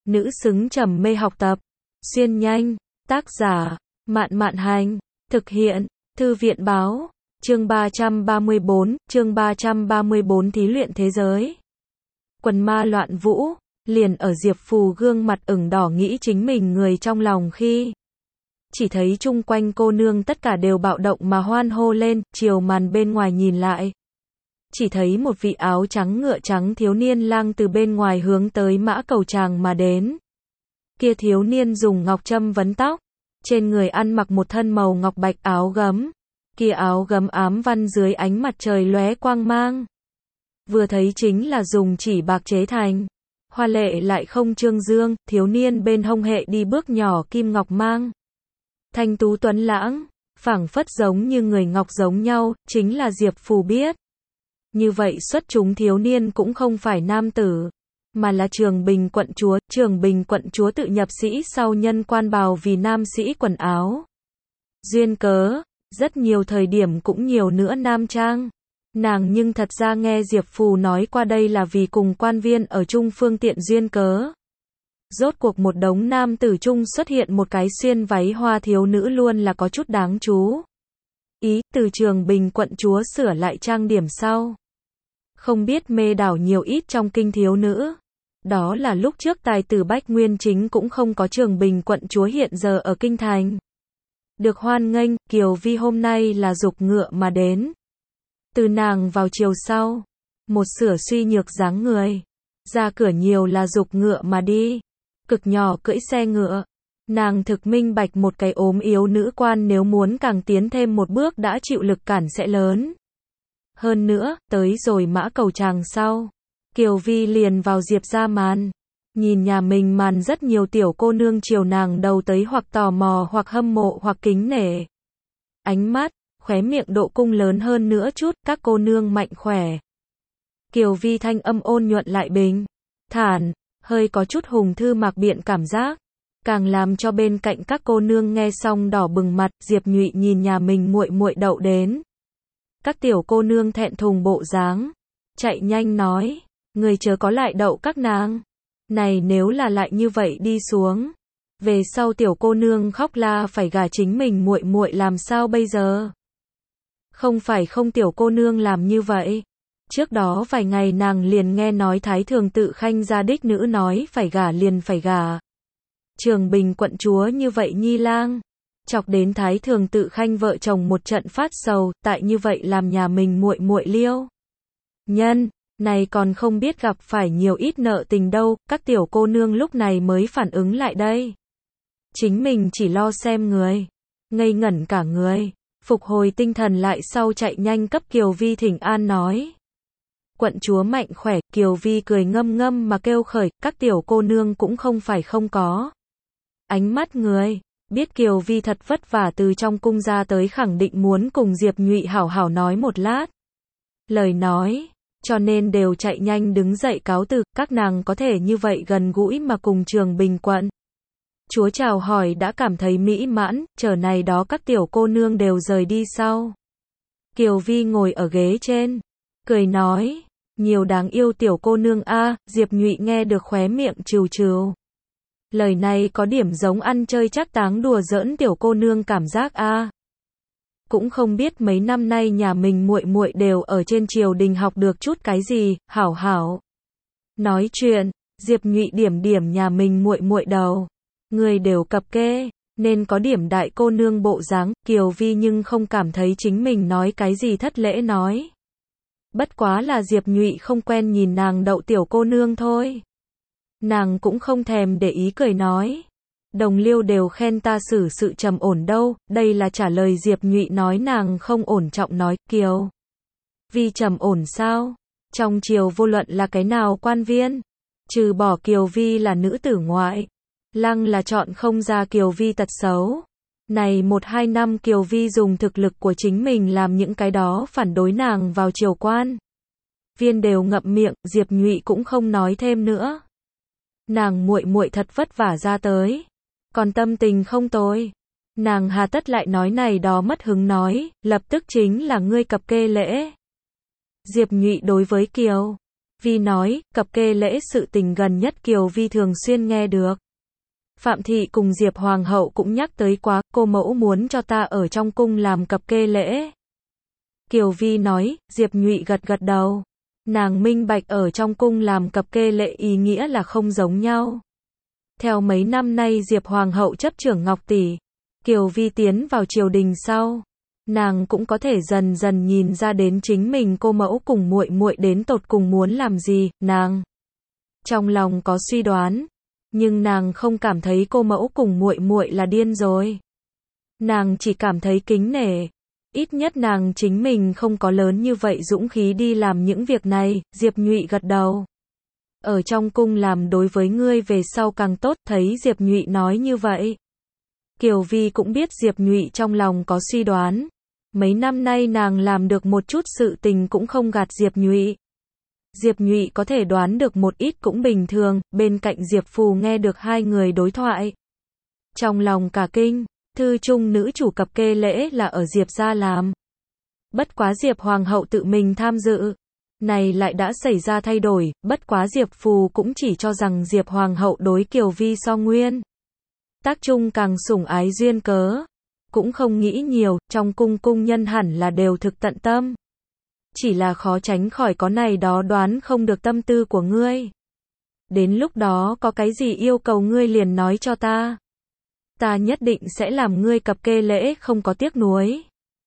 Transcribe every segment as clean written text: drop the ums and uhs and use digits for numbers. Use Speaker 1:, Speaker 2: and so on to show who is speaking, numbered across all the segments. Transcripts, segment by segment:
Speaker 1: nữ xứng trầm mê học tập. Xuyên nhanh, tác giả, Mạn Mạn Hành, thực hiện, Thư viện báo, chương 334, thí luyện thế giới. Quần ma loạn vũ, liền ở Diệp Phù gương mặt ửng đỏ nghĩ chính mình người trong lòng khi chỉ thấy chung quanh cô nương tất cả đều bạo động mà hoan hô lên, chiều màn bên ngoài nhìn lại. Chỉ thấy một vị áo trắng ngựa trắng thiếu niên lang từ bên ngoài hướng tới mã cầu tràng mà đến. Kia thiếu niên dùng ngọc châm vấn tóc, trên người ăn mặc một thân màu ngọc bạch áo gấm. Kia áo gấm ám văn dưới ánh mặt trời lóe quang mang. Vừa thấy chính là dùng chỉ bạc chế thành. Hoa lệ lại không trương dương, thiếu niên bên hông hệ đi bước nhỏ kim ngọc mang. Thanh tú tuấn lãng, phảng phất giống như người ngọc giống nhau, chính là Diệp Phù biết. Như vậy xuất chúng thiếu niên cũng không phải nam tử, mà là Trường Bình quận chúa. Trường Bình quận chúa tự nhập sĩ sau nhân quan bào vì nam sĩ quần áo. Duyên cớ, rất nhiều thời điểm cũng nhiều nữa nam trang. Nàng nhưng thật ra nghe Diệp Phù nói qua đây là vì cùng quan viên ở chung phương tiện duyên cớ. Rốt cuộc một đống nam tử chung xuất hiện một cái xuyên váy hoa thiếu nữ luôn là có chút đáng chú ý. Từ Trường Bình quận chúa sửa lại trang điểm sau, không biết mê đảo nhiều ít trong kinh thiếu nữ. Đó là lúc trước tài tử Bách Nguyên Chính cũng không có Trường Bình quận chúa hiện giờ ở kinh thành. Được hoan nghênh, Kiều Vi hôm nay là dục ngựa mà đến. Từ nàng vào chiều sau, một sửa suy nhược dáng người, ra cửa nhiều là dục ngựa mà đi, cực nhỏ cưỡi xe ngựa. Nàng thực minh bạch một cái ốm yếu nữ quan nếu muốn càng tiến thêm một bước đã chịu lực cản sẽ lớn. Hơn nữa, tới rồi mã cầu tràng sau, Kiều Vi liền vào Diệp ra màn. Nhìn nhà mình màn rất nhiều tiểu cô nương chiều nàng đầu tới hoặc tò mò hoặc hâm mộ hoặc kính nể. Ánh mắt, khóe miệng độ cung lớn hơn nữa chút, các cô nương mạnh khỏe. Kiều Vi thanh âm ôn nhuận lại bình thản, hơi có chút hùng thư mạc biện cảm giác, càng làm cho bên cạnh các cô nương nghe xong đỏ bừng mặt. Diệp Nhụy nhìn nhà mình muội muội đậu đến. Các tiểu cô nương thẹn thùng bộ dáng, chạy nhanh nói, người chớ có lại đậu các nàng. Này nếu là lại như vậy đi xuống, về sau tiểu cô nương khóc la phải gả chính mình muội muội làm sao bây giờ? Không phải không tiểu cô nương làm như vậy. Trước đó vài ngày nàng liền nghe nói Thái Thường Tự Khanh gia đích nữ nói phải gả liền phải gả. Trường Bình quận chúa như vậy nhi lang, chọc đến Thái Thường Tự Khanh vợ chồng một trận phát sầu, tại như vậy làm nhà mình muội muội liêu nhân này còn không biết gặp phải nhiều ít nợ tình đâu. Các tiểu cô nương lúc này mới phản ứng lại đây. Chính mình chỉ lo xem người, ngây ngẩn cả người, phục hồi tinh thần lại sau chạy nhanh cấp Kiều Vi thỉnh an nói. Quận chúa mạnh khỏe. Kiều Vi cười ngâm ngâm mà kêu khởi, các tiểu cô nương cũng không phải không có ánh mắt người, biết Kiều Vi thật vất vả từ trong cung ra tới khẳng định muốn cùng Diệp Nhụy hảo hảo nói một lát lời nói, cho nên đều chạy nhanh đứng dậy cáo từ. Các nàng có thể như vậy gần gũi mà cùng Trường Bình quận chúa chào hỏi đã cảm thấy mỹ mãn. Chờ này đó các tiểu cô nương đều rời đi sau, Kiều Vi ngồi ở ghế trên, cười nói, nhiều đáng yêu tiểu cô nương a. Diệp Nhụy nghe được khóe miệng trừ trừ. Lời này có điểm giống ăn chơi chắc táng đùa giỡn tiểu cô nương cảm giác a. Cũng không biết mấy năm nay nhà mình muội muội đều ở trên triều đình học được chút cái gì. Hảo hảo nói chuyện. Diệp Nhụy điểm điểm nhà mình muội muội đầu, người đều cập kê, nên có điểm đại cô nương bộ dáng. Kiều Vi nhưng không cảm thấy chính mình nói cái gì thất lễ nói. Bất quá là Diệp Nhụy không quen nhìn nàng đậu tiểu cô nương thôi. Nàng cũng không thèm để ý cười nói, đồng liêu đều khen ta xử sự trầm ổn đâu. Đây là trả lời Diệp Nhụy nói nàng không ổn trọng nói. Kiều Vi trầm ổn sao? Trong triều vô luận là cái nào quan viên, trừ bỏ Kiều Vi là nữ tử ngoại, lăng là chọn không ra Kiều Vi tật xấu. Này 1-2 năm Kiều Vi dùng thực lực của chính mình làm những cái đó phản đối nàng vào triều quan viên đều ngậm miệng. Diệp Nhụy cũng không nói thêm nữa. Nàng muội muội thật vất vả ra tới, còn tâm tình không tồi, nàng hà tất lại nói này đó mất hứng nói, lập tức chính là ngươi cập kê lễ. Diệp Nhụy đối với Kiều Vi nói, cập kê lễ sự tình gần nhất Kiều Vi thường xuyên nghe được. Phạm Thị cùng Diệp Hoàng hậu cũng nhắc tới quá, cô mẫu muốn cho ta ở trong cung làm cập kê lễ. Kiều Vi nói, Diệp Nhụy gật gật đầu. Nàng minh bạch ở trong cung làm cập kê lễ ý nghĩa là không giống nhau. Theo mấy năm nay Diệp Hoàng hậu chấp trưởng Ngọc Tỷ, Kiều Vi tiến vào triều đình sau, nàng cũng có thể dần dần nhìn ra đến chính mình cô mẫu cùng muội muội đến tột cùng muốn làm gì, nàng trong lòng có suy đoán, nhưng nàng không cảm thấy cô mẫu cùng muội muội là điên rồi. Nàng chỉ cảm thấy kính nể, ít nhất nàng chính mình không có lớn như vậy dũng khí đi làm những việc này. Diệp Nhụy gật đầu. Ở trong cung làm đối với ngươi về sau càng tốt, thấy Diệp Nhụy nói như vậy. Kiều Vi cũng biết Diệp Nhụy trong lòng có suy đoán. Mấy năm nay nàng làm được một chút sự tình cũng không gạt Diệp Nhụy. Diệp Nhụy có thể đoán được một ít cũng bình thường, bên cạnh Diệp Phù nghe được hai người đối thoại. Trong lòng cả kinh, thư trung nữ chủ cập kê lễ là ở Diệp gia làm. Bất quá Diệp Hoàng hậu tự mình tham dự. Này lại đã xảy ra thay đổi, bất quá Diệp Phù cũng chỉ cho rằng Diệp Hoàng hậu đối Kiều Vi so nguyên tác chung càng sủng ái duyên cớ. Cũng không nghĩ nhiều, trong cung cung nhân hẳn là đều thực tận tâm. Chỉ là khó tránh khỏi có này đó đoán không được tâm tư của ngươi. Đến lúc đó có cái gì yêu cầu ngươi liền nói cho ta. Ta nhất định sẽ làm ngươi cập kê lễ không có tiếc nuối.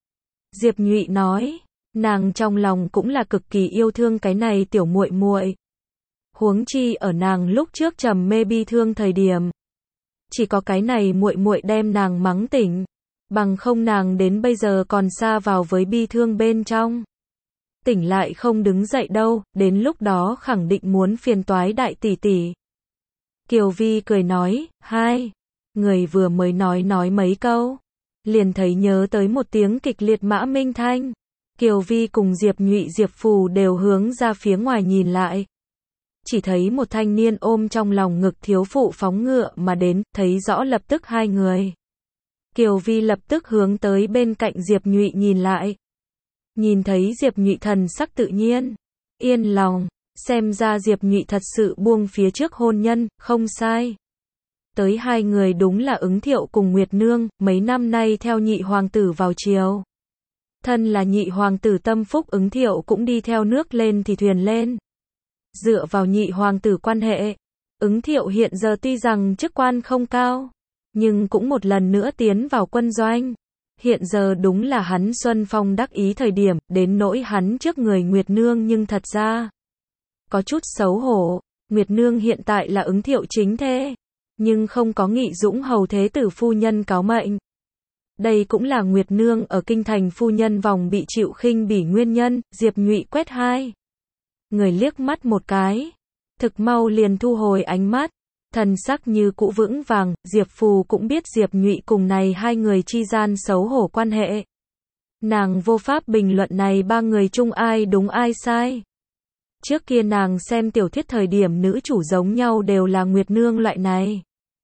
Speaker 1: Diệp Nhụy nói, nàng trong lòng cũng là cực kỳ yêu thương cái này tiểu muội muội. Huống chi ở nàng lúc trước trầm mê bi thương thời điểm, chỉ có cái này muội muội đem nàng mắng tỉnh, bằng không nàng đến bây giờ còn sa vào với bi thương bên trong. Tỉnh lại không đứng dậy đâu, đến lúc đó khẳng định muốn phiền toái đại tỷ tỷ. Kiều Vi cười nói, hai người vừa mới nói mấy câu, liền thấy nhớ tới một tiếng kịch liệt mã minh thanh. Kiều Vi cùng Diệp Nhụy Diệp Phù đều hướng ra phía ngoài nhìn lại. Chỉ thấy một thanh niên ôm trong lòng ngực thiếu phụ phóng ngựa mà đến, thấy rõ lập tức hai người. Kiều Vi lập tức hướng tới bên cạnh Diệp Nhụy nhìn lại. Nhìn thấy Diệp Nhụy thần sắc tự nhiên, yên lòng, xem ra Diệp Nhụy thật sự buông phía trước hôn nhân, không sai. Tới hai người đúng là Ứng Thiệu cùng Nguyệt Nương, mấy năm nay theo nhị hoàng tử vào triều. Thân là nhị hoàng tử tâm phúc, Ứng Thiệu cũng đi theo nước lên thì thuyền lên. Dựa vào nhị hoàng tử quan hệ, Ứng Thiệu hiện giờ tuy rằng chức quan không cao, nhưng cũng một lần nữa tiến vào quân doanh. Hiện giờ đúng là hắn xuân phong đắc ý thời điểm, đến nỗi hắn trước người Nguyệt Nương nhưng thật ra có chút xấu hổ. Nguyệt Nương hiện tại là Ứng Thiệu chính thê, nhưng không có Nghị Dũng hầu thế tử phu nhân cáo mệnh. Đây cũng là Nguyệt Nương ở kinh thành phu nhân vòng bị chịu khinh bỉ nguyên nhân. Diệp Nhụy quét hai người liếc mắt một cái, thực mau liền thu hồi ánh mắt, thần sắc như cũ vững vàng. Diệp Phù cũng biết Diệp Nhụy cùng này hai người chi gian xấu hổ quan hệ. Nàng vô pháp bình luận này ba người chung ai đúng ai sai. Trước kia nàng xem tiểu thuyết thời điểm nữ chủ giống nhau đều là Nguyệt Nương loại này,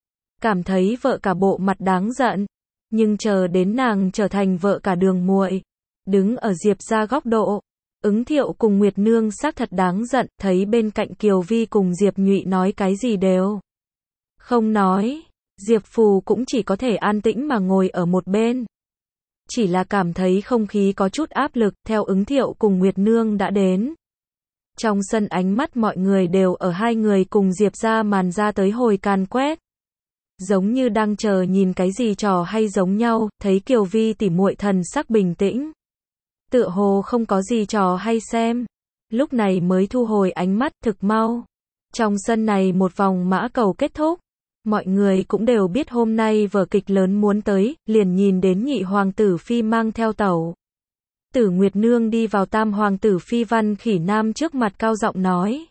Speaker 1: cảm thấy vợ cả bộ mặt đáng giận, nhưng chờ đến nàng trở thành vợ cả đường muội, đứng ở Diệp gia góc độ, Ứng Thiệu cùng Nguyệt Nương xác thật đáng giận. Thấy bên cạnh Kiều Vi cùng Diệp Nhụy nói cái gì đều không nói, Diệp Phù cũng chỉ có thể an tĩnh mà ngồi ở một bên. Chỉ là cảm thấy không khí có chút áp lực, theo Ứng Thiệu cùng Nguyệt Nương đã đến. Trong sân ánh mắt mọi người đều ở hai người cùng Diệp gia màn ra tới hồi càn quét. Giống như đang chờ nhìn cái gì trò hay giống nhau. Thấy Kiều Vi tỉ muội thần sắc bình tĩnh, tựa hồ không có gì trò hay xem, lúc này mới thu hồi ánh mắt. Thực mau, trong sân này một vòng mã cầu kết thúc, mọi người cũng đều biết hôm nay vở kịch lớn muốn tới, liền nhìn đến nhị hoàng tử phi mang theo tẩu tử Nguyệt Nương đi vào tam hoàng tử phi Văn Khỉ Nam trước mặt cao giọng nói,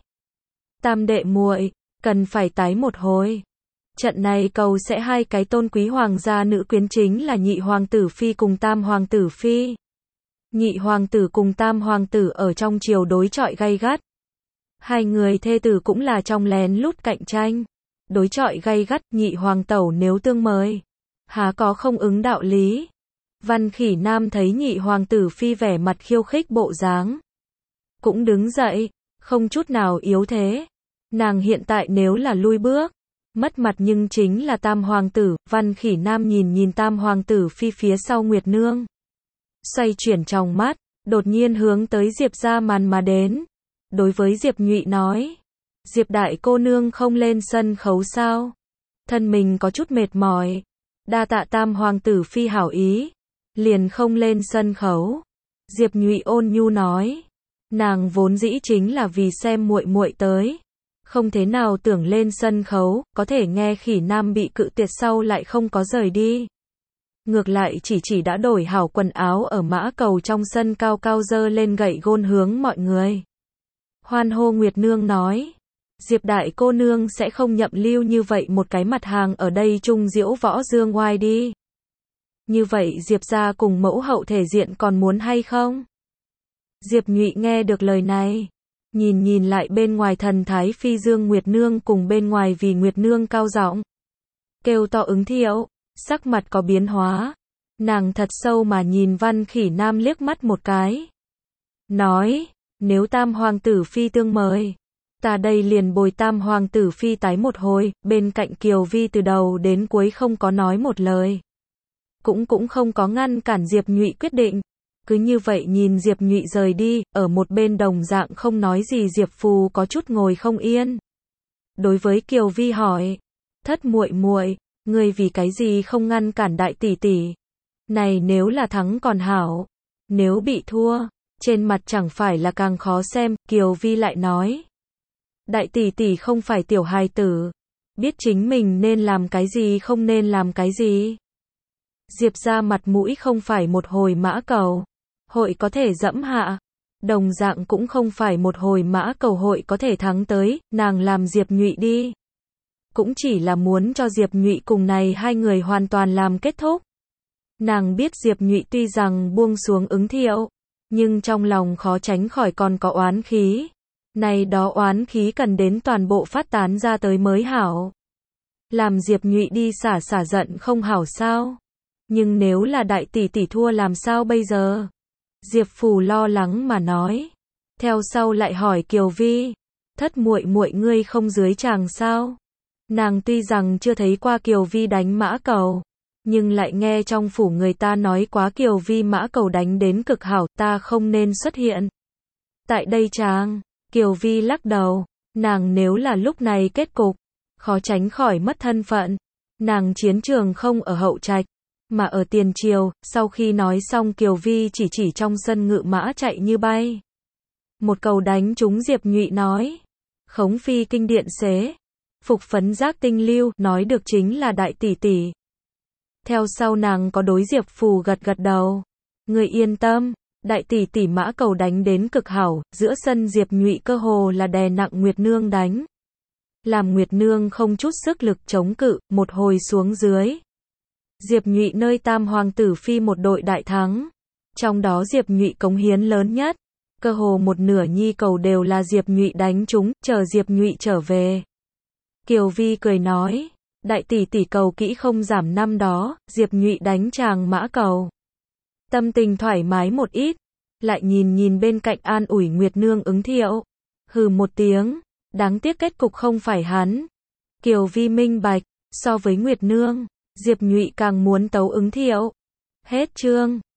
Speaker 1: tam đệ muội, cần phải tái một hồi. Trận này cầu sẽ hai cái tôn quý hoàng gia nữ quyến chính là nhị hoàng tử phi cùng tam hoàng tử phi. Nhị hoàng tử cùng tam hoàng tử ở trong triều đối chọi gay gắt. Hai người thê tử cũng là trong lén lút cạnh tranh, đối chọi gay gắt. Nhị hoàng tẩu nếu tương mời, há có không ứng đạo lý. Văn Khỉ Nam thấy nhị hoàng tử phi vẻ mặt khiêu khích bộ dáng, cũng đứng dậy, không chút nào yếu thế. Nàng hiện tại nếu là lui bước, mất mặt nhưng chính là tam hoàng tử. Văn Khỉ Nam nhìn nhìn tam hoàng tử phi phía sau Nguyệt Nương. Xoay chuyển trong mắt, đột nhiên hướng tới Diệp Gia Màn mà đến. Đối với Diệp Nhụy nói, Diệp đại cô nương không lên sân khấu sao? Thân mình có chút mệt mỏi. Đa tạ tam hoàng tử phi hảo ý, liền không lên sân khấu. Diệp Nhụy ôn nhu nói, nàng vốn dĩ chính là vì xem muội muội tới, không thế nào tưởng lên sân khấu, có thể nghe Khỉ Nam bị cự tuyệt sau lại không có rời đi. Ngược lại chỉ đã đổi hảo quần áo ở mã cầu trong sân cao cao giơ lên gậy gôn hướng mọi người hoan hô. Nguyệt Nương nói, Diệp đại cô nương sẽ không nhậm lưu như vậy một cái mặt hàng ở đây trung diễu võ dương oai đi. Như vậy Diệp gia cùng mẫu hậu thể diện còn muốn hay không? Diệp Nhụy nghe được lời này, nhìn lại bên ngoài thần thái phi dương Nguyệt Nương cùng bên ngoài vì Nguyệt Nương cao giọng kêu to ứng thiệu, sắc mặt có biến hóa. Nàng thật sâu mà nhìn Văn Khỉ Nam liếc mắt một cái. Nói, nếu tam hoàng tử phi tương mời, ta đây liền bồi tam hoàng tử phi tái một hồi. Bên cạnh Kiều Vi từ đầu đến cuối không có nói một lời. Cũng không có ngăn cản Diệp Nhụy quyết định. Cứ như vậy nhìn Diệp Nhụy rời đi, ở một bên đồng dạng không nói gì Diệp Phù có chút ngồi không yên. Đối với Kiều Vi hỏi, thất muội muội, ngươi vì cái gì không ngăn cản đại tỷ tỷ? Này nếu là thắng còn hảo, nếu bị thua, trên mặt chẳng phải là càng khó xem. Kiều Vi lại nói, đại tỷ tỷ không phải tiểu hài tử, biết chính mình nên làm cái gì không nên làm cái gì. Diệp gia mặt mũi không phải một hồi mã cầu hội có thể dẫm hạ, đồng dạng cũng không phải một hồi mã cầu hội có thể thắng tới. Nàng làm Diệp Nhụy đi, cũng chỉ là muốn cho Diệp Nhụy cùng này hai người hoàn toàn làm kết thúc. Nàng biết Diệp Nhụy tuy rằng buông xuống ứng thiệu, nhưng trong lòng khó tránh khỏi còn có oán khí. Này đó oán khí cần đến toàn bộ phát tán ra tới mới hảo. Làm Diệp Nhụy đi xả giận không hảo sao? Nhưng nếu là đại tỷ tỷ thua làm sao bây giờ? Diệp Phù lo lắng mà nói. Theo sau lại hỏi Kiều Vi, thất muội muội ngươi không dưới chàng sao? Nàng tuy rằng chưa thấy qua Kiều Vi đánh mã cầu, nhưng lại nghe trong phủ người ta nói quá Kiều Vi mã cầu đánh đến cực hảo, ta không nên xuất hiện. Tại đây chàng, Kiều Vi lắc đầu, nàng nếu là lúc này kết cục, khó tránh khỏi mất thân phận. Nàng chiến trường không ở hậu trạch, mà ở tiền triều. Sau khi nói xong Kiều Vi chỉ trong sân ngự mã chạy như bay. Một cầu đánh trúng Diệp Nhụy nói, khống phi kinh điện xế, phục phấn giác tinh lưu, nói được chính là đại tỷ tỷ. Theo sau nàng có đối Diệp Phù gật đầu, người yên tâm, đại tỷ tỷ mã cầu đánh đến cực hảo. Giữa sân Diệp Nhụy cơ hồ là đè nặng Nguyệt Nương đánh, làm Nguyệt Nương không chút sức lực chống cự. Một hồi xuống dưới, Diệp Nhụy nơi tam hoàng tử phi một đội đại thắng, trong đó Diệp Nhụy cống hiến lớn nhất, cơ hồ một nửa nhi cầu đều là Diệp Nhụy đánh trúng. Chờ Diệp Nhụy trở về, Kiều Vi cười nói, đại tỷ tỷ cầu kỹ không giảm năm đó. Diệp Nhụy đánh chàng mã cầu, tâm tình thoải mái một ít. Lại nhìn bên cạnh an ủi Nguyệt Nương ứng thiệu, hừ một tiếng, đáng tiếc kết cục không phải hắn. Kiều Vi minh bạch, so với Nguyệt Nương, Diệp Nhụy càng muốn tấu ứng thiệu. Hết chương.